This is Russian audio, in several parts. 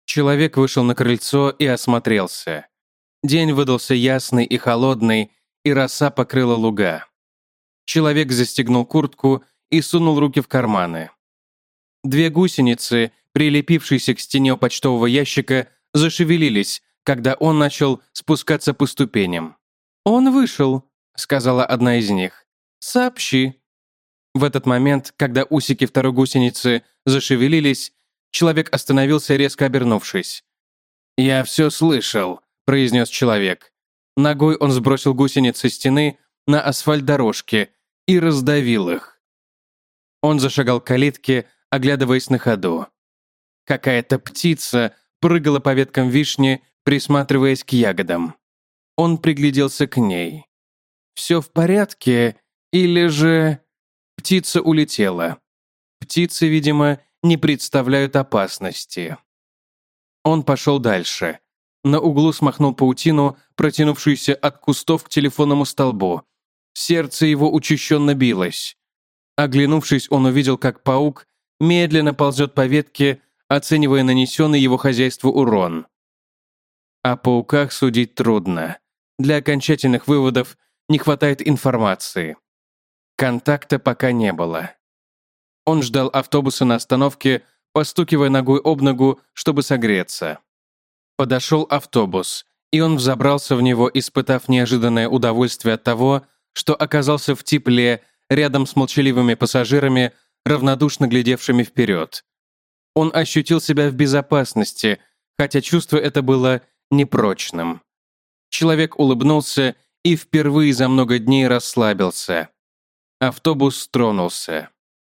Человек вышел на крыльцо и осмотрелся. День выдался ясный и холодный, и роса покрыла луга. Человек застегнул куртку и сунул руки в карманы. Две гусеницы, прилепившиеся к стене почтового ящика, зашевелились, когда он начал спускаться по ступеням. «Он вышел», — сказала одна из них. «Сообщи». В этот момент, когда усики второй гусеницы зашевелились, человек остановился, резко обернувшись. «Я все слышал», — произнес человек. Ногой он сбросил гусениц со стены на асфальт дорожки и раздавил их. Он зашагал к калитке, оглядываясь на ходу. Какая-то птица прыгала по веткам вишни, присматриваясь к ягодам. Он пригляделся к ней. «Все в порядке? Или же...» Птица улетела. Птицы, видимо, не представляют опасности. Он пошел дальше. На углу смахнул паутину, протянувшуюся от кустов к телефонному столбу. Сердце его учащенно билось. Оглянувшись, он увидел, как паук медленно ползет по ветке, оценивая нанесенный его хозяйству урон. О пауках судить трудно. Для окончательных выводов не хватает информации. Контакта пока не было. Он ждал автобуса на остановке, постукивая ногой об ногу, чтобы согреться. Подошел автобус, и он взобрался в него, испытав неожиданное удовольствие от того, что оказался в тепле, рядом с молчаливыми пассажирами, равнодушно глядевшими вперед. Он ощутил себя в безопасности, хотя чувство это было непрочным. Человек улыбнулся и впервые за много дней расслабился. Автобус тронулся.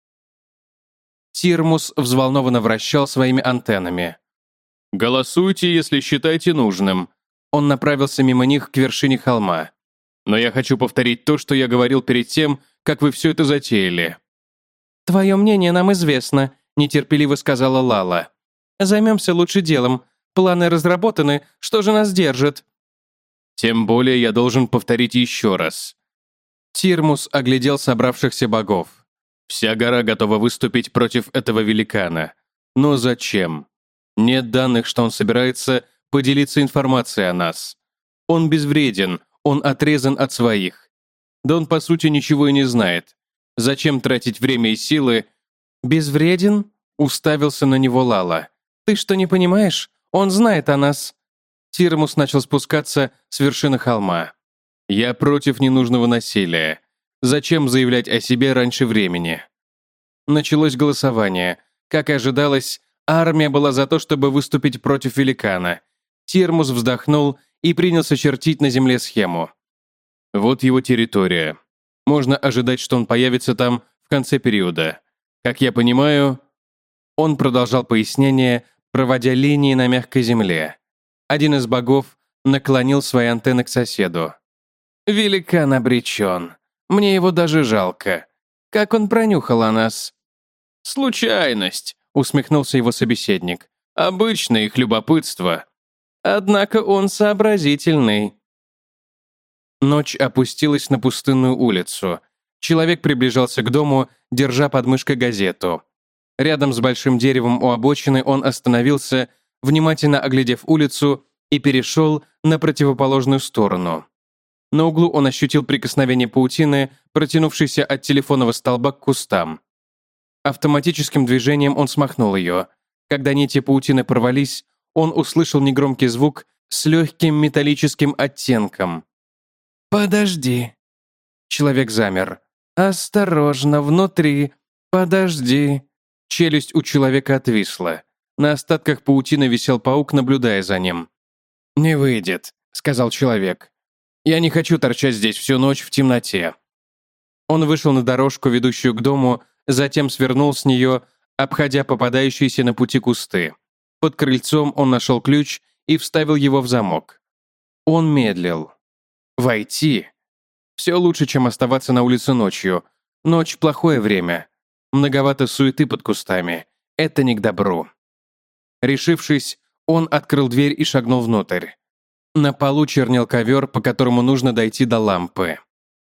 Тирмус взволнованно вращал своими антеннами. «Голосуйте, если считаете нужным». Он направился мимо них к вершине холма. «Но я хочу повторить то, что я говорил перед тем, как вы все это затеяли». «Твое мнение нам известно», — нетерпеливо сказала Лала. «Займемся лучше делом. Планы разработаны, что же нас держит?» «Тем более я должен повторить еще раз». Тирмус оглядел собравшихся богов. Вся гора готова выступить против этого великана. Но зачем? Нет данных, что он собирается поделиться информацией о нас. Он безвреден, он отрезан от своих. Да он, по сути, ничего и не знает. Зачем тратить время и силы? «Безвреден?» — уставился на него Лала. «Ты что, не понимаешь? Он знает о нас». Тирмус начал спускаться с вершины холма. «Я против ненужного насилия. Зачем заявлять о себе раньше времени?» Началось голосование. Как и ожидалось, армия была за то, чтобы выступить против великана. Тирмус вздохнул и принялся чертить на земле схему. Вот его территория. Можно ожидать, что он появится там в конце периода. Как я понимаю, он продолжал пояснение, проводя линии на мягкой земле. Один из богов наклонил свои антенны к соседу. «Великан обречен. Мне его даже жалко. Как он пронюхал о нас?» «Случайность», — усмехнулся его собеседник. «Обычное их любопытство. Однако он сообразительный». Ночь опустилась на пустынную улицу. Человек приближался к дому, держа под мышкой газету. Рядом с большим деревом у обочины он остановился, внимательно оглядев улицу, и перешел на противоположную сторону. На углу он ощутил прикосновение паутины, протянувшейся от телефонного столба к кустам. Автоматическим движением он смахнул ее. Когда нити паутины порвались, он услышал негромкий звук с легким металлическим оттенком. «Подожди». Человек замер. «Осторожно, внутри. Подожди». Челюсть у человека отвисла. На остатках паутины висел паук, наблюдая за ним. «Не выйдет», — сказал человек. «Я не хочу торчать здесь всю ночь в темноте». Он вышел на дорожку, ведущую к дому, затем свернул с нее, обходя попадающиеся на пути кусты. Под крыльцом он нашел ключ и вставил его в замок. Он медлил. Войти? Все лучше, чем оставаться на улице ночью. Ночь — плохое время. Многовато суеты под кустами. Это не к добру. Решившись, он открыл дверь и шагнул внутрь. На полу чернел ковер, по которому нужно дойти до лампы.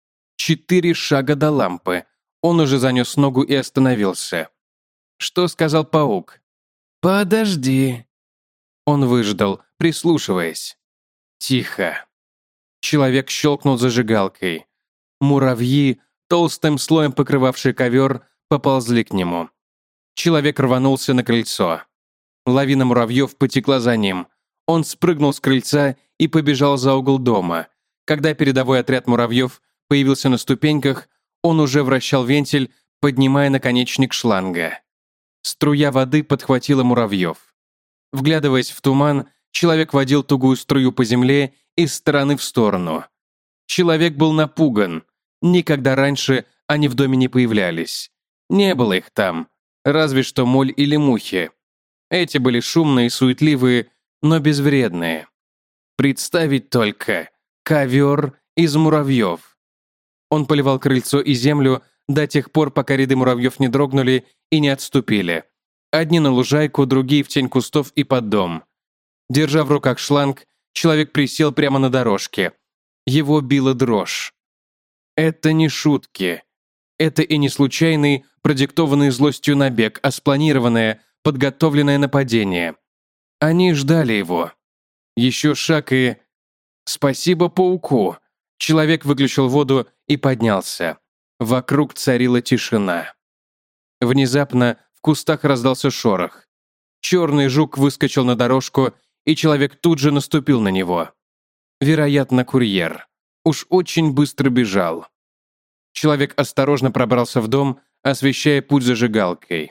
4 шага до лампы. Он уже занес ногу и остановился. Что сказал паук? «Подожди». Он выждал, прислушиваясь. Тихо. Человек щелкнул зажигалкой. Муравьи, толстым слоем покрывавшие ковер, поползли к нему. Человек рванулся на крыльцо. Лавина муравьев потекла за ним. Он спрыгнул с крыльца и побежал за угол дома. Когда передовой отряд муравьев появился на ступеньках, он уже вращал вентиль, поднимая наконечник шланга. Струя воды подхватила муравьев. Вглядываясь в туман, человек водил тугую струю по земле из стороны в сторону. Человек был напуган. Никогда раньше они в доме не появлялись. Не было их там, разве что моль или мухи. Эти были шумные, суетливые, но безвредные. Представить только. Ковер из муравьев. Он поливал крыльцо и землю до тех пор, пока ряды муравьев не дрогнули и не отступили. Одни на лужайку, другие в тень кустов и под дом. Держа в руках шланг, человек присел прямо на дорожке. Его била дрожь. Это не шутки. Это и не случайный, продиктованный злостью набег, а спланированное, подготовленное нападение. Они ждали его. Еще шаг и... Спасибо пауку. Человек выключил воду и поднялся. Вокруг царила тишина. Внезапно в кустах раздался шорох. Черный жук выскочил на дорожку, и человек тут же наступил на него. Вероятно, курьер. Уж очень быстро бежал. Человек осторожно пробрался в дом, освещая путь зажигалкой.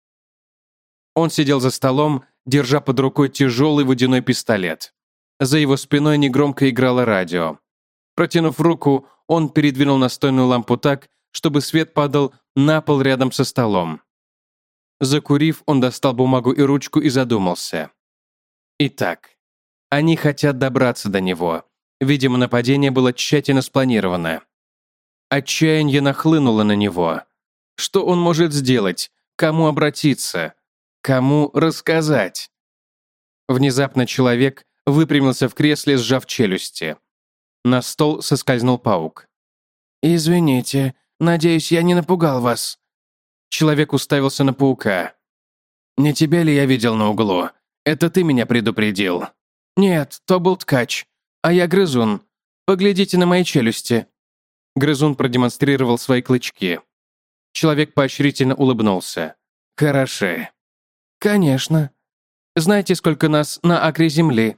Он сидел за столом, держа под рукой тяжелый водяной пистолет. За его спиной негромко играло радио. Протянув руку, он передвинул настольную лампу так, чтобы свет падал на пол рядом со столом. Закурив, он достал бумагу и ручку и задумался. Итак, они хотят добраться до него. Видимо, нападение было тщательно спланировано. Отчаяние нахлынуло на него. Что он может сделать? Кому обратиться? Кому рассказать? Внезапно человек выпрямился в кресле, сжав челюсти. На стол соскользнул паук. «Извините, надеюсь, я не напугал вас». Человек уставился на паука. «Не тебя ли я видел на углу? Это ты меня предупредил». «Нет, то был ткач, а я грызун. Поглядите на мои челюсти». Грызун продемонстрировал свои клычки. Человек поощрительно улыбнулся. «Хороши». «Конечно. Знаете, сколько нас на акре земли?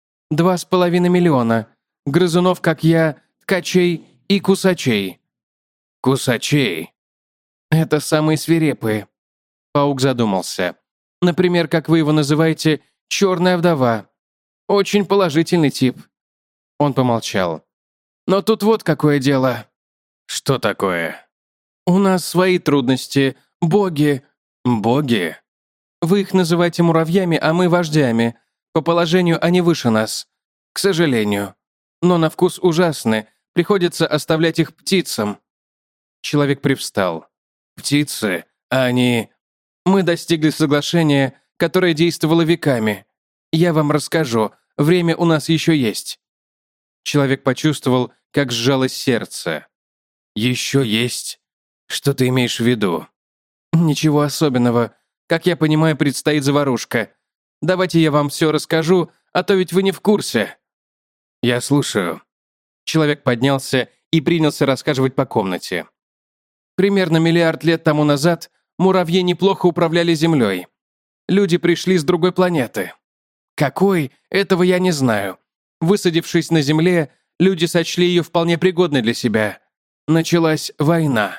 2,5 миллиона. Грызунов, как я, ткачей и кусачей». «Кусачей?» «Это самые свирепые». Паук задумался. «Например, как вы его называете, черная вдова. Очень положительный тип». Он помолчал. «Но тут вот какое дело». «Что такое?» «У нас свои трудности. Боги». «Боги?» «Вы их называете муравьями, а мы вождями. По положению они выше нас. К сожалению. Но на вкус ужасны. Приходится оставлять их птицам». Человек привстал. «Птицы? А они...» «Мы достигли соглашения, которое действовало веками. Я вам расскажу. Время у нас еще есть». Человек почувствовал, как сжалось сердце. «Еще есть? Что ты имеешь в виду?» «Ничего особенного. Как я понимаю, предстоит заварушка. Давайте я вам все расскажу, а то ведь вы не в курсе». «Я слушаю». Человек поднялся и принялся рассказывать по комнате. Примерно 1 миллиард лет тому назад муравьи неплохо управляли Землей. Люди пришли с другой планеты. Какой, этого я не знаю. Высадившись на Земле, люди сочли ее вполне пригодной для себя. Началась война.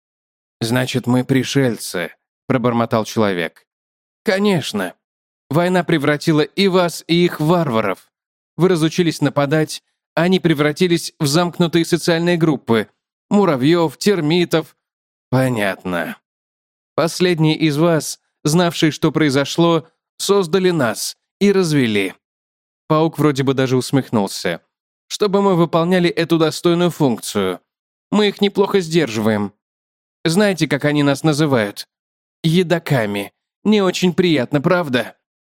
«Значит, мы пришельцы», — пробормотал человек. «Конечно. Война превратила и вас, и их в варваров. Вы разучились нападать, а они превратились в замкнутые социальные группы. Муравьев, термитов». «Понятно. Последние из вас, знавшие, что произошло, создали нас и развели». Паук вроде бы даже усмехнулся. «Чтобы мы выполняли эту достойную функцию. Мы их неплохо сдерживаем. Знаете, как они нас называют? Едоками. Не очень приятно, правда?»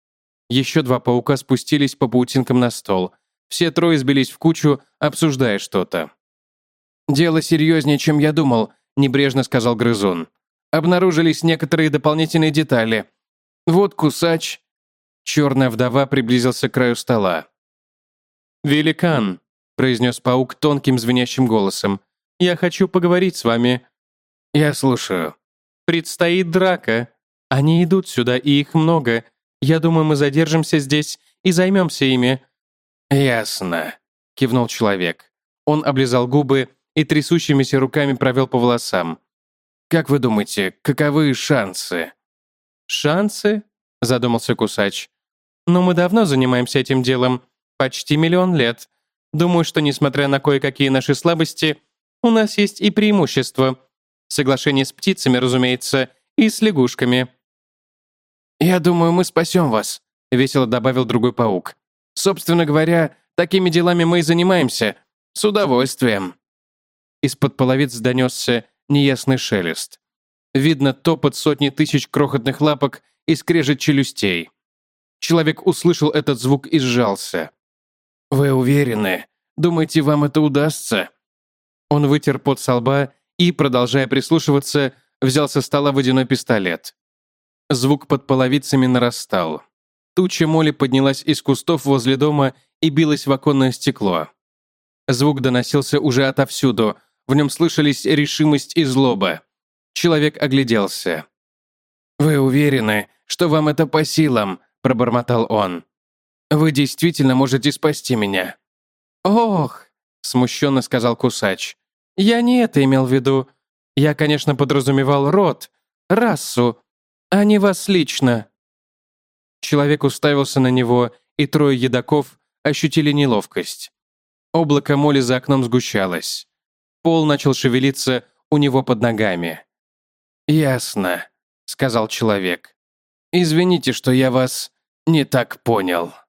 Еще 2 паука спустились по паутинкам на стол. Все 3 сбились в кучу, обсуждая что-то. «Дело серьезнее, чем я думал», — небрежно сказал грызун. «Обнаружились некоторые дополнительные детали. Вот кусач». Черная вдова приблизился к краю стола. «Великан», — произнес паук тонким звенящим голосом, — «я хочу поговорить с вами». «Я слушаю». «Предстоит драка. Они идут сюда, и их много. Я думаю, мы задержимся здесь и займемся ими». «Ясно», — кивнул человек. Он облизал губы и трясущимися руками провел по волосам. «Как вы думаете, каковы шансы?» «Шансы?» — задумался Кусач. «Но мы давно занимаемся этим делом. Почти 1 000 000 лет. Думаю, что, несмотря на кое-какие наши слабости, у нас есть и преимущества. Соглашение с птицами, разумеется, и с лягушками». «Я думаю, мы спасем вас», — весело добавил другой паук. «Собственно говоря, такими делами мы и занимаемся. С удовольствием». Из-под половиц донесся неясный шелест. Видно топот сотни тысяч крохотных лапок и скрежет челюстей. Человек услышал этот звук и сжался. «Вы уверены? Думаете, вам это удастся?» Он вытер пот со лба и, продолжая прислушиваться, взял со стола водяной пистолет. Звук под половицами нарастал. Туча моли поднялась из кустов возле дома и билась в оконное стекло. Звук доносился уже отовсюду, в нем слышались решимость и злоба. Человек огляделся. «Вы уверены, что вам это по силам?» – пробормотал он. «Вы действительно можете спасти меня?» «Ох!» – смущенно сказал Кусач. «Я не это имел в виду. Я, конечно, подразумевал род, расу, а не вас лично». Человек уставился на него, и 3 едоков ощутили неловкость. Облако моли за окном сгущалось. Пол начал шевелиться у него под ногами. «Ясно», — сказал человек. «Извините, что я вас не так понял».